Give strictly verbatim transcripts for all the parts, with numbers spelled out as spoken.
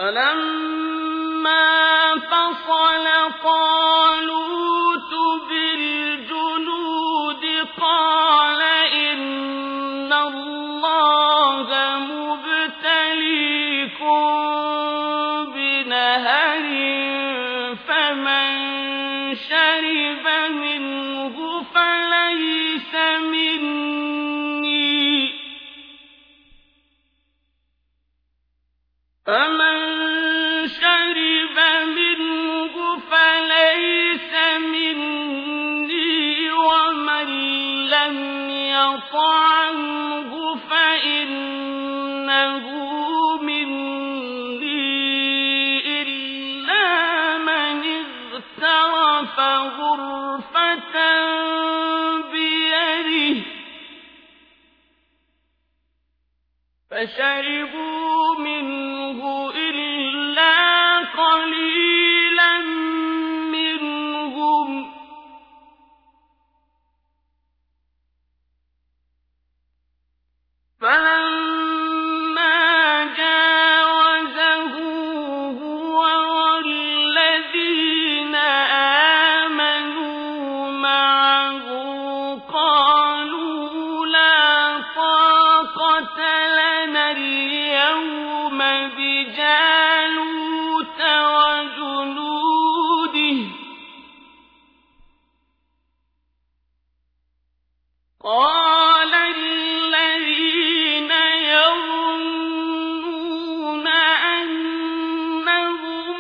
فلما فصل طالوت بالجنود قال إن الله مبتليكم بنهر فمن شرب منه فليس مني فمن شرب منه فليس مني ومن لم يطعمه فإنه مني إلا من اغترف غرفة بيده فشربوا منه إلا قليلا منهم فلما جاوزه هو والذين آمنوا معه قالوا لا طاقة لنا اليوم بجالوت وجنوده قال الذين يظنون أنهم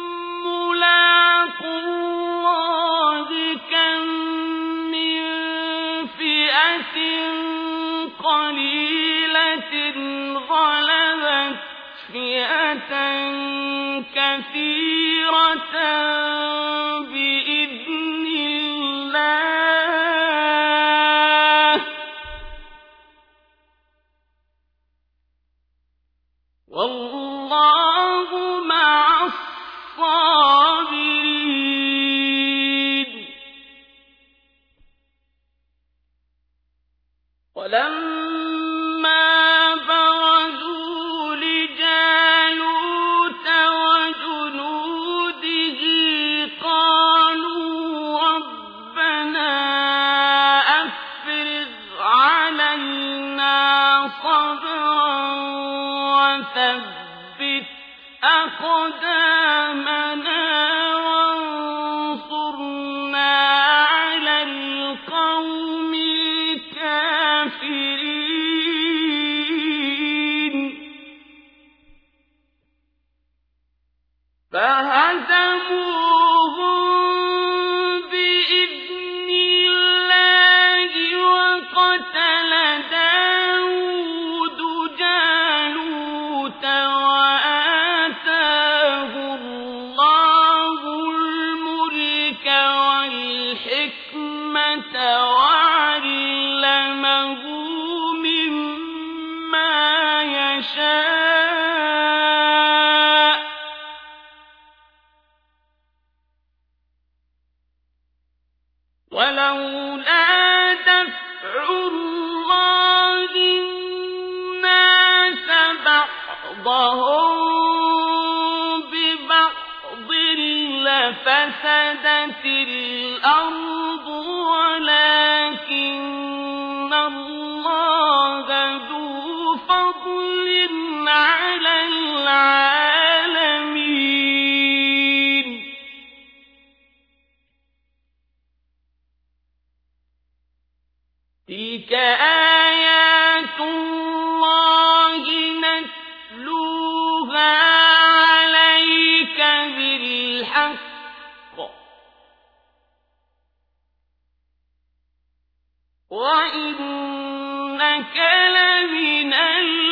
ملاقو الله كم من فئة قليلة غلبت فئة كثيرة بإذن الله والله مع الصابرين ولما برزوا لجالوت وجنوده قالوا ربنا أفرغ علينا صبرا وثبت أقدامنا وانصرنا على القوم الكافرين فهزموهم بإذن الله وقتل داود جالوت وآتاه الله الملك والحكمة وعلمه مما يشاء ولولا دفع الله الناس بعضهم ببعض لفسدت الأرض ولكن الله ذو فضل على العالمين تلك آيات الله نتلوها عليك بالحق وإنك لمن